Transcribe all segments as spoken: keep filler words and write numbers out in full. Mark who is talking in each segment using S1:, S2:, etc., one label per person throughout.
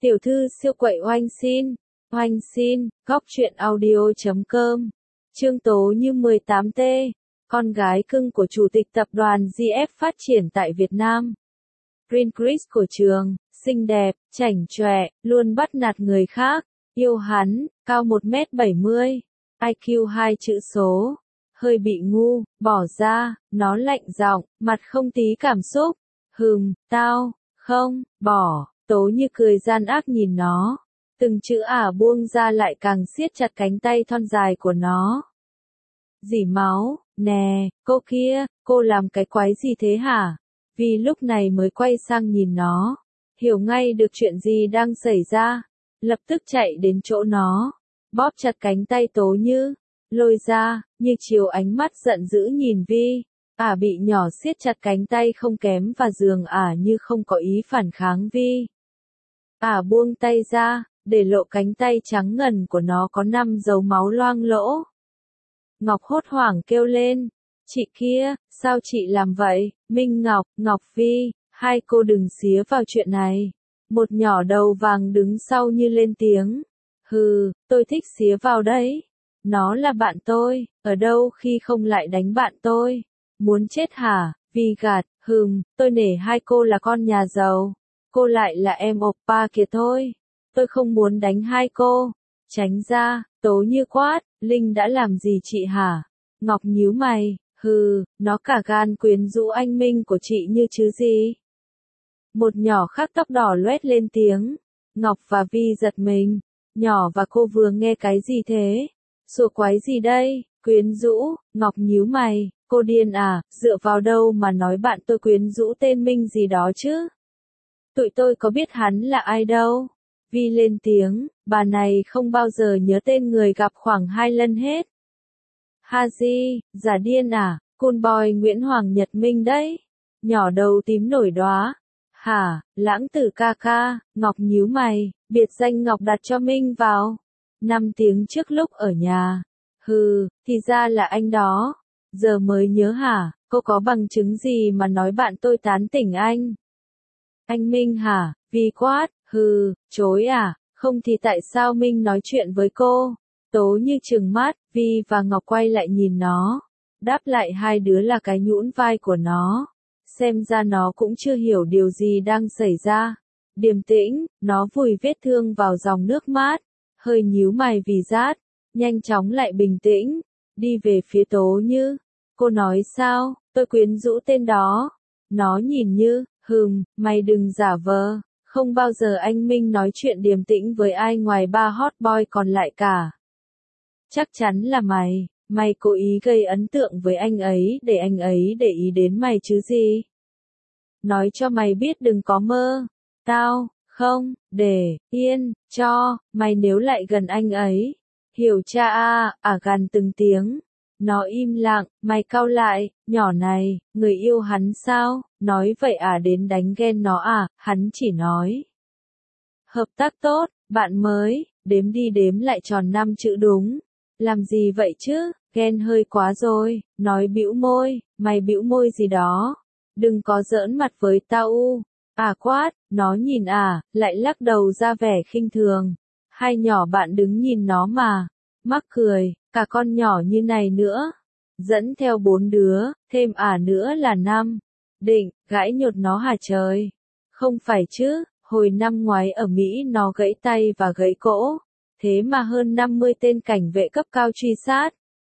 S1: Tiểu thư siêu quậy oanh xin, oanh xin, góc truyện audio chấm com. Trương Tố Như mười tám T, con gái cưng của chủ tịch tập đoàn giê ép phát triển tại Việt Nam. Green Chris của trường, xinh đẹp, chảnh chọe, luôn bắt nạt người khác, yêu hắn, cao một mét bảy mươi, i kiu hai chữ số, hơi bị ngu, bỏ ra, nó lạnh giọng, mặt không tí cảm xúc, hừm, tao, không, bỏ. Tố Như cười gian ác nhìn nó, từng chữ ả buông ra lại càng siết chặt cánh tay thon dài của nó. Dỉ máu, nè, cô kia, cô làm cái quái gì thế hả? Vì lúc này mới quay sang nhìn nó, hiểu ngay được chuyện gì đang xảy ra, lập tức chạy đến chỗ nó, bóp chặt cánh tay Tố Như, lôi ra, như chiều ánh mắt giận dữ nhìn Vi. Ả bị nhỏ siết chặt cánh tay không kém và dường ả như không có ý phản kháng Vi. Ả buông tay ra, để lộ cánh tay trắng ngần của nó có năm dấu máu loang lỗ. Ngọc hốt hoảng kêu lên, chị kia, sao chị làm vậy? Minh Ngọc, Ngọc Vi, hai cô đừng xía vào chuyện này. Một nhỏ đầu vàng đứng sau như lên tiếng. Hừ, tôi thích xía vào đấy. Nó là bạn tôi, ở đâu khi không lại đánh bạn tôi. Muốn chết hả? Vi gạt, hừm, tôi nể hai cô là con nhà giàu. Cô lại là em oppa kia thôi. Tôi không muốn đánh hai cô. Tránh ra, Tố Như quát, Linh đã làm gì chị hả? Ngọc nhíu mày, hừ, nó cả gan quyến rũ anh Minh của chị như chứ gì? Một nhỏ khác tóc đỏ loét lên tiếng. Ngọc và Vi giật mình. Nhỏ và cô vừa nghe cái gì thế? Sủa quái gì đây? Quyến rũ, Ngọc nhíu mày, cô điên à, dựa vào đâu mà nói bạn tôi quyến rũ tên Minh gì đó chứ? Tụi tôi có biết hắn là ai đâu. Vi lên tiếng, bà này không bao giờ nhớ tên người gặp khoảng hai lần hết. Haji, giả điên à, cool boy Nguyễn Hoàng Nhật Minh đấy. Nhỏ đầu tím nổi đóa. Hả, lãng tử ca ca, Ngọc nhíu mày, biệt danh Ngọc đặt cho Minh vào. Năm tiếng trước lúc ở nhà. Hừ, thì ra là anh đó. Giờ mới nhớ hả, cô có bằng chứng gì mà nói bạn tôi tán tỉnh anh? Anh Minh hả? Vi quát, hừ, chối à, không thì tại sao Minh nói chuyện với cô? Tố Như trừng mắt, Vi và Ngọc quay lại nhìn nó. Đáp lại hai đứa là cái nhũn vai của nó. Xem ra nó cũng chưa hiểu điều gì đang xảy ra. Điềm tĩnh, nó vùi vết thương vào dòng nước mát. Hơi nhíu mày vì rát. Nhanh chóng lại bình tĩnh. Đi về phía Tố Như. Cô nói sao, tôi quyến rũ tên đó. Nó nhìn Như, hừm, mày đừng giả vờ. Không bao giờ anh Minh nói chuyện điềm tĩnh với ai ngoài ba hot boy còn lại cả. Chắc chắn là mày, mày cố ý gây ấn tượng với anh ấy để anh ấy để ý đến mày chứ gì. Nói cho mày biết đừng có mơ. Tao, không, để, yên, cho, mày nếu lại gần anh ấy. Hiểu cha a, à gằn từng tiếng. Nó im lặng, mày cau lại, nhỏ này, người yêu hắn sao, nói vậy à đến đánh ghen nó à, hắn chỉ nói. Hợp tác tốt, bạn mới, đếm đi đếm lại tròn năm chữ đúng. Làm gì vậy chứ, ghen hơi quá rồi, nói bĩu môi, mày bĩu môi gì đó. Đừng có giỡn mặt với tao u. À quát, nó nhìn à, lại lắc đầu ra vẻ khinh thường. Hai nhỏ bạn đứng nhìn nó mà. Mắc cười, cả con nhỏ như này nữa. Dẫn theo bốn đứa, thêm ả nữa là năm. Định, gãi nhột nó hả trời? Không phải chứ, hồi năm ngoái ở Mỹ nó gãy tay và gãy cổ. Thế mà hơn năm mươi tên cảnh vệ cấp cao truy sát.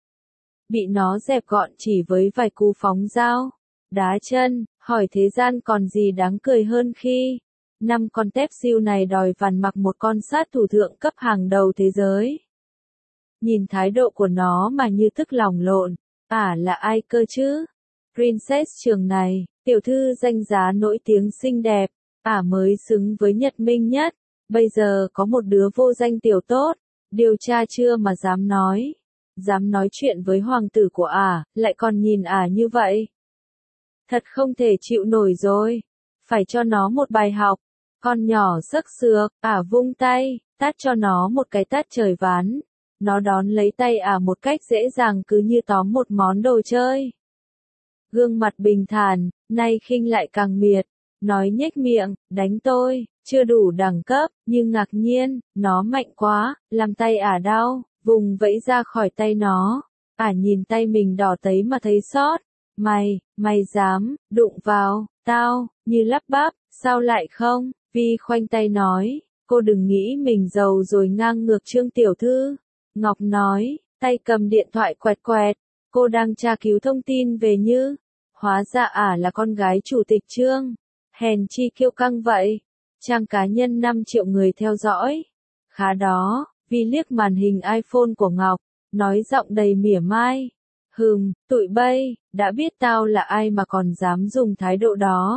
S1: Bị nó dẹp gọn chỉ với vài cú phóng dao. Đá chân, hỏi thế gian còn gì đáng cười hơn khi năm con tép siêu này đòi phản mặc một con sát thủ thượng cấp hàng đầu thế giới. Nhìn thái độ của nó mà như tức lòng lộn. Ả là ai cơ chứ? Princess trường này, tiểu thư danh giá nổi tiếng xinh đẹp. Ả mới xứng với Nhật Minh nhất. Bây giờ có một đứa vô danh tiểu tốt. Điều tra chưa mà dám nói. Dám nói chuyện với hoàng tử của Ả, lại còn nhìn Ả như vậy. Thật không thể chịu nổi rồi. Phải cho nó một bài học. Con nhỏ sức sược, Ả vung tay, tát cho nó một cái tát trời ván. Nó đón lấy tay Ả một cách dễ dàng cứ như tóm một món đồ chơi. Gương mặt bình thản, nay khinh lại càng miệt. nói nhếch miệng, đánh tôi, chưa đủ đẳng cấp, nhưng ngạc nhiên, nó mạnh quá, làm tay ả đau, vùng vẫy ra khỏi tay nó. Ả nhìn tay mình đỏ tấy mà thấy xót. Mày, mày dám, đụng vào, tao, như lắp bắp, sao lại không? Vi khoanh tay nói, cô đừng nghĩ mình giàu rồi ngang ngược Trương tiểu thư. Ngọc nói, tay cầm điện thoại quẹt quẹt, cô đang tra cứu thông tin về Như. Hóa ra ả là con gái chủ tịch Trương. Hèn chi kiêu căng vậy. Trang cá nhân năm triệu người theo dõi. Khá đó, Vi liếc màn hình iPhone của Ngọc, nói giọng đầy mỉa mai. Hừm, tụi bay, đã biết tao là ai mà còn dám dùng thái độ đó.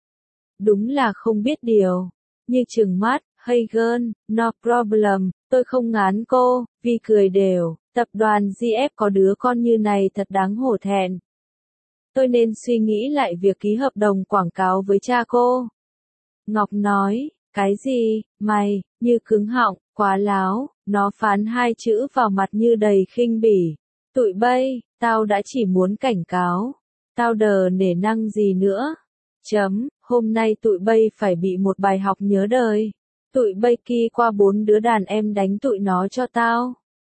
S1: Đúng là không biết điều. Như trừng mắt, hey girl, no problem, tôi không ngán cô. Vi cười đều, tập đoàn giê ép có đứa con như này thật đáng hổ thẹn. Tôi nên suy nghĩ lại việc ký hợp đồng quảng cáo với cha cô. Ngọc nói, cái gì, mày, Như cứng họng, quá láo, nó phán hai chữ vào mặt Như đầy khinh bỉ. Tụi bay, tao đã chỉ muốn cảnh cáo. Tao đờ nể năng gì nữa. Chấm, hôm nay tụi bay phải bị một bài học nhớ đời. Tụi bay kia qua bốn đứa đàn em đánh tụi nó cho tao.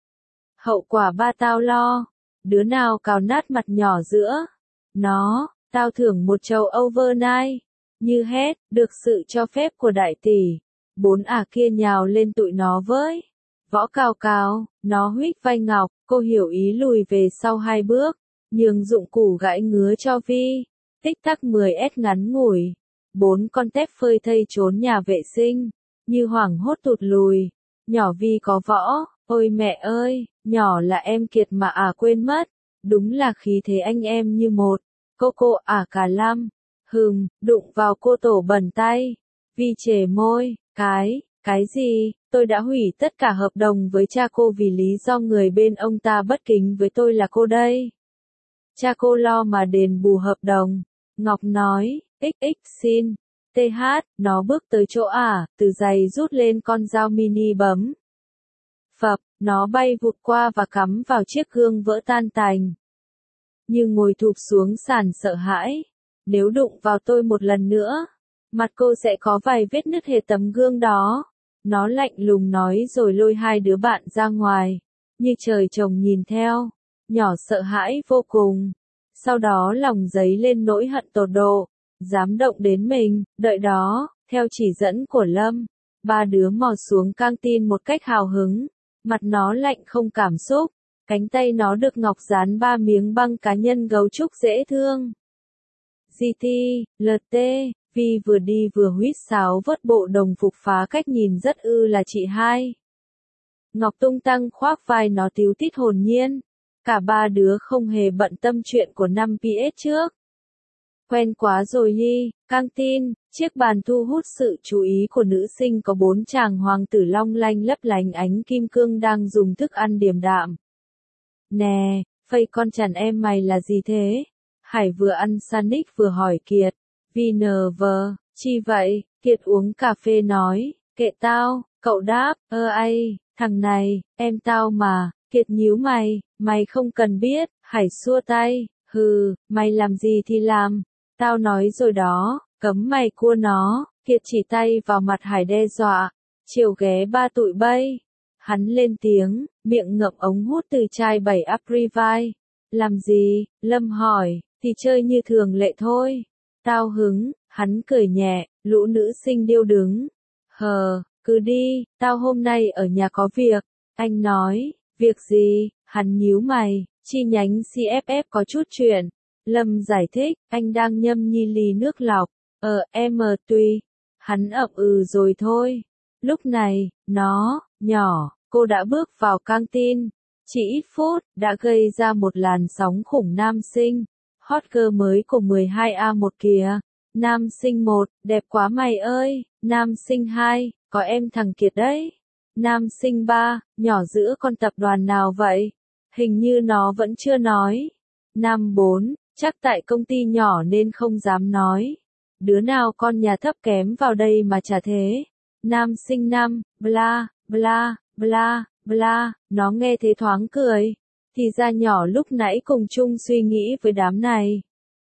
S1: Hậu quả ba tao lo. Đứa nào cào nát mặt nhỏ giữa nó, tao thưởng một chầu overnight. Như hét, được sự cho phép của đại tỷ. Bốn ả kia nhào lên tụi nó với. Võ cào cào, nó huých vai Ngọc, cô hiểu ý lùi về sau hai bước, nhường dụng cụ gãi ngứa cho Vi. Tích tắc mười s ngắn ngủi. Bốn con tép phơi thây trốn nhà vệ sinh. Như hoảng hốt tụt lùi. Nhỏ Vi có võ, ôi mẹ ơi, nhỏ là em Kiệt mà ả quên mất. Đúng là khí thế anh em như một. Cô cô ả cả lăm. Hừm, đụng vào cô tổ bẩn tay. Vi chề môi, cái, cái gì, tôi đã hủy tất cả hợp đồng với cha cô vì lý do người bên ông ta bất kính với tôi là cô đây. Cha cô lo mà đền bù hợp đồng. Ngọc nói, xx xin. tê hát, nó bước tới chỗ ả, từ giày rút lên con dao mini bấm. Phập, nó bay vụt qua và cắm vào chiếc gương vỡ tan tành. Như ngồi thụp xuống sàn sợ hãi. Nếu đụng vào tôi một lần nữa, mặt cô sẽ có vài vết nứt hệt tấm gương đó. Nó lạnh lùng nói rồi lôi hai đứa bạn ra ngoài. Như trời trồng nhìn theo. Nhỏ sợ hãi vô cùng. Sau đó lòng dấy lên nỗi hận tột độ. Dám động đến mình, đợi đó, theo chỉ dẫn của Lâm. Ba đứa mò xuống căng tin một cách hào hứng. Mặt nó lạnh không cảm xúc. Cánh tay nó được Ngọc dán ba miếng băng cá nhân gấu trúc dễ thương. giê tê, lờ tê, Vi vừa đi vừa huýt sáo vớt bộ đồng phục phá cách nhìn rất ư là chị hai. Ngọc tung tăng khoác vai nó tíu tít hồn nhiên. Cả ba đứa không hề bận tâm chuyện của năm pê ét trước. Quen quá rồi hi, căng tin, chiếc bàn thu hút sự chú ý của nữ sinh có bốn chàng hoàng tử long lanh lấp lánh ánh kim cương đang dùng thức ăn điềm đạm. Nè, phây con chằn em mày là gì thế? Hải vừa ăn sandwich vừa hỏi Kiệt. vê en vê, chi vậy? Kiệt uống cà phê nói, kệ tao, cậu đáp, ơ ai, thằng này, em tao mà. Kiệt nhíu mày, mày không cần biết. Hải xua tay, hừ, mày làm gì thì làm. Tao nói rồi đó, cấm mày cua nó. Kiệt chỉ tay vào mặt Hải đe dọa. Chiều ghé ba tụi bay. Hắn lên tiếng, miệng ngậm ống hút từ chai bảy Aprivite. Làm gì? Lâm hỏi, thì chơi như thường lệ thôi. Tao hứng, hắn cười nhẹ, lũ nữ sinh điêu đứng. Hờ, cứ đi, tao hôm nay ở nhà có việc. Anh nói, việc gì? Hắn nhíu mày, chi nhánh xê ép ép có chút chuyện. Lâm giải thích, anh đang nhâm nhi ly nước lọc. Ờ, em ờ tùy. Hắn ậm ừ rồi thôi. Lúc này, nó, nhỏ, cô đã bước vào căng tin. Chỉ ít phút, đã gây ra một làn sóng khủng nam sinh. Hot girl mới của mười hai A một kìa. Nam sinh một, đẹp quá mày ơi. Nam sinh hai, có em thằng Kiệt đấy. Nam sinh ba, nhỏ giữa con tập đoàn nào vậy? Hình như nó vẫn chưa nói. Nam bốn, chắc tại công ty nhỏ nên không dám nói. Đứa nào con nhà thấp kém vào đây mà chả thế. Nam sinh năm, bla, bla, bla, bla, nó nghe thế thoáng cười. Thì ra nhỏ lúc nãy cùng chung suy nghĩ với đám này.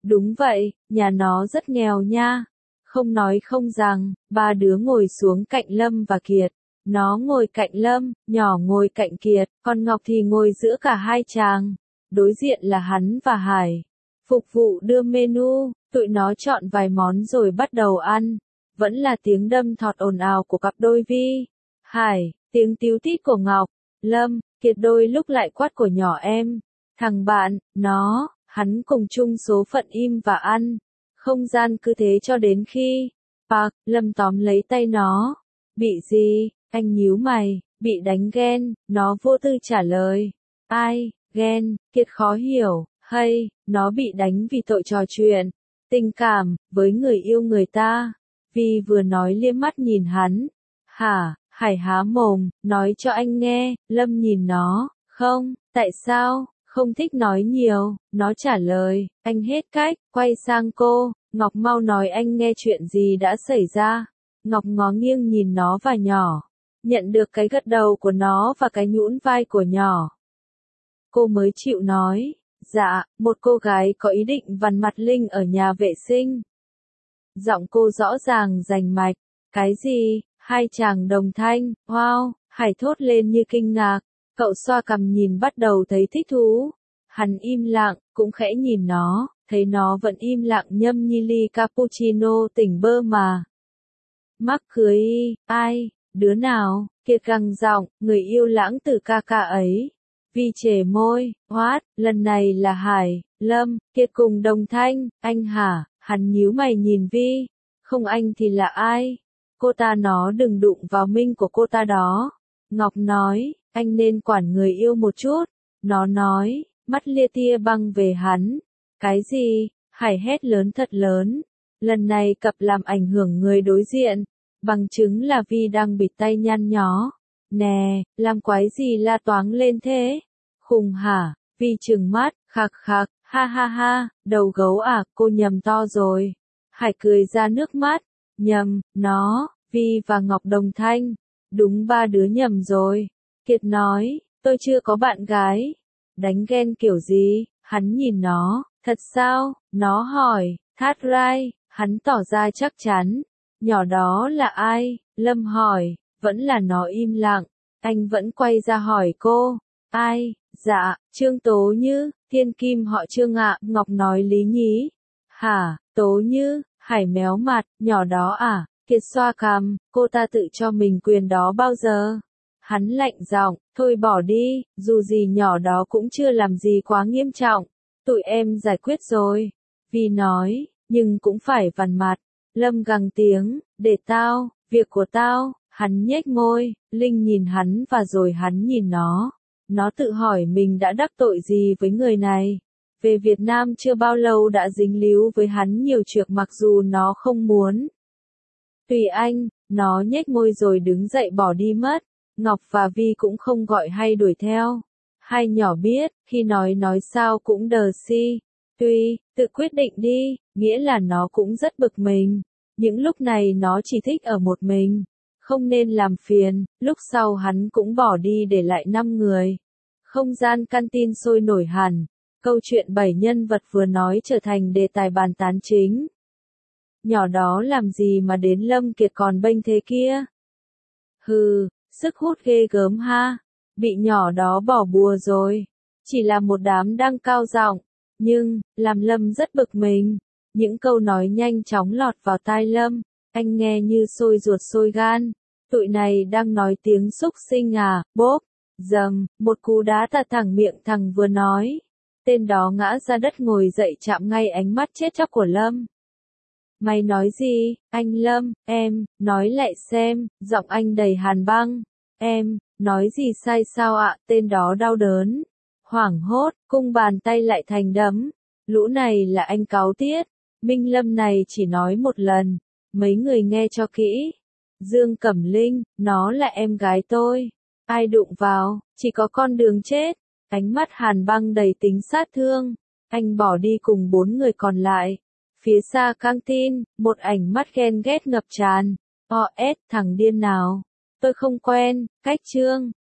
S1: Đúng vậy, nhà nó rất nghèo nha. Không nói không rằng, ba đứa ngồi xuống cạnh Lâm và Kiệt. Nó ngồi cạnh Lâm, nhỏ ngồi cạnh Kiệt, còn Ngọc thì ngồi giữa cả hai chàng. Đối diện là hắn và Hải. Phục vụ đưa menu, tụi nó chọn vài món rồi bắt đầu ăn. Vẫn là tiếng đâm thọt ồn ào của cặp đôi Vi, Hải, tiếng tíu tít của Ngọc, Lâm, Kiệt đôi lúc lại quát của nhỏ em. Thằng bạn, nó, hắn cùng chung số phận im và ăn. Không gian cứ thế cho đến khi, Park, Lâm tóm lấy tay nó. Bị gì? Anh nhíu mày, bị đánh ghen, nó vô tư trả lời. Ai, ghen, Kiệt khó hiểu, hay, nó bị đánh vì tội trò chuyện. Tình cảm, với người yêu người ta. Vi vừa nói liếc mắt nhìn hắn. Hả, Hải há mồm, nói cho anh nghe, Lâm nhìn nó, không, tại sao, không thích nói nhiều, nó trả lời, anh hết cách, quay sang cô, Ngọc mau nói anh nghe chuyện gì đã xảy ra. Ngọc ngó nghiêng nhìn nó và nhỏ, nhận được cái gật đầu của nó và cái nhũn vai của nhỏ. Cô mới chịu nói, dạ, một cô gái có ý định vằn mặt Linh ở nhà vệ sinh. Giọng cô rõ ràng rành mạch, cái gì, hai chàng đồng thanh, wow, Hải thốt lên như kinh ngạc, cậu xoa cằm nhìn bắt đầu thấy thích thú. Hắn im lặng, cũng khẽ nhìn nó, thấy nó vẫn im lặng nhâm nhi ly cappuccino tỉnh bơ mà. Mắc cười y, ai, đứa nào, Kiệt gằn giọng, người yêu lãng tử ca ca ấy. Vi chề môi, hoát, lần này là Hải, Lâm, Kiệt cùng đồng thanh, anh hả, hắn nhíu mày nhìn Vi, không anh thì là ai? Cô ta nó đừng đụng vào Minh của cô ta đó. Ngọc nói, anh nên quản người yêu một chút. Nó nói, mắt lia tia băng về hắn. Cái gì? Hải hét lớn thật lớn. Lần này cặp làm ảnh hưởng người đối diện. Bằng chứng là Vi đang bịt tay nhăn nhó. Nè, làm quái gì la toáng lên thế? Khùng hả? Vi trừng mắt, khạc khạc, ha ha ha, đầu gấu à, cô nhầm to rồi. Hải cười ra nước mắt, nhầm, nó, Vi và Ngọc đồng thanh. Đúng ba đứa nhầm rồi. Kiệt nói, tôi chưa có bạn gái. Đánh ghen kiểu gì? Hắn nhìn nó, thật sao? Nó hỏi, Thát Rai, hắn tỏ ra chắc chắn. Nhỏ đó là ai? Lâm hỏi, vẫn là nó im lặng. Anh vẫn quay ra hỏi cô, ai? Dạ, Trương Tố Như, thiên kim họ Trương ạ, Ngọc nói lý nhí. Hả, Tố Như, Hải méo mặt, nhỏ đó à? Kiệt xoa cằm, cô ta tự cho mình quyền đó bao giờ? Hắn lạnh giọng, thôi bỏ đi, dù gì nhỏ đó cũng chưa làm gì quá nghiêm trọng. Tụi em giải quyết rồi. Vi nói, nhưng cũng phải vằn mặt. Lâm gằn tiếng, để tao, việc của tao. Hắn nhếch môi, Linh nhìn hắn và rồi hắn nhìn nó. Nó tự hỏi mình đã đắc tội gì với người này. Về Việt Nam chưa bao lâu đã dính líu với hắn nhiều chuyện mặc dù nó không muốn. Tùy anh, nó nhếch môi rồi đứng dậy bỏ đi mất. Ngọc và Vi cũng không gọi hay đuổi theo. Hai nhỏ biết, khi nói nói sao cũng đờ si. Tuy, tự quyết định đi, nghĩa là nó cũng rất bực mình. Những lúc này nó chỉ thích ở một mình. Không nên làm phiền, lúc sau hắn cũng bỏ đi để lại năm người. Không gian canteen sôi nổi hẳn. Câu chuyện bảy nhân vật vừa nói trở thành đề tài bàn tán chính. Nhỏ đó làm gì mà đến Lâm Kiệt còn bênh thế kia? Hừ, sức hút ghê gớm ha. Bị nhỏ đó bỏ bùa rồi. Chỉ là một đám đang cao giọng, nhưng, làm Lâm rất bực mình. Những câu nói nhanh chóng lọt vào tai Lâm. Anh nghe như sôi ruột sôi gan. Tụi này đang nói tiếng xúc sinh à, bốp. Dầm, một cú đá tạt thẳng miệng thằng vừa nói. Tên đó ngã ra đất ngồi dậy chạm ngay ánh mắt chết chóc của Lâm. Mày nói gì, anh Lâm, em, nói lại xem, giọng anh đầy hàn băng. Em, nói gì sai sao ạ, tên đó đau đớn. Hoảng hốt, cung bàn tay lại thành đấm. Lũ này là anh cáu tiết. Minh Lâm này chỉ nói một lần. Mấy người nghe cho kỹ. Dương Cẩm Linh, nó là em gái tôi. Ai đụng vào, chỉ có con đường chết. Ánh mắt hàn băng đầy tính sát thương. Anh bỏ đi cùng bốn người còn lại. Phía xa căng tin, một ảnh mắt ghen ghét ngập tràn. O S, thằng điên nào. Tôi không quen, cách Trương.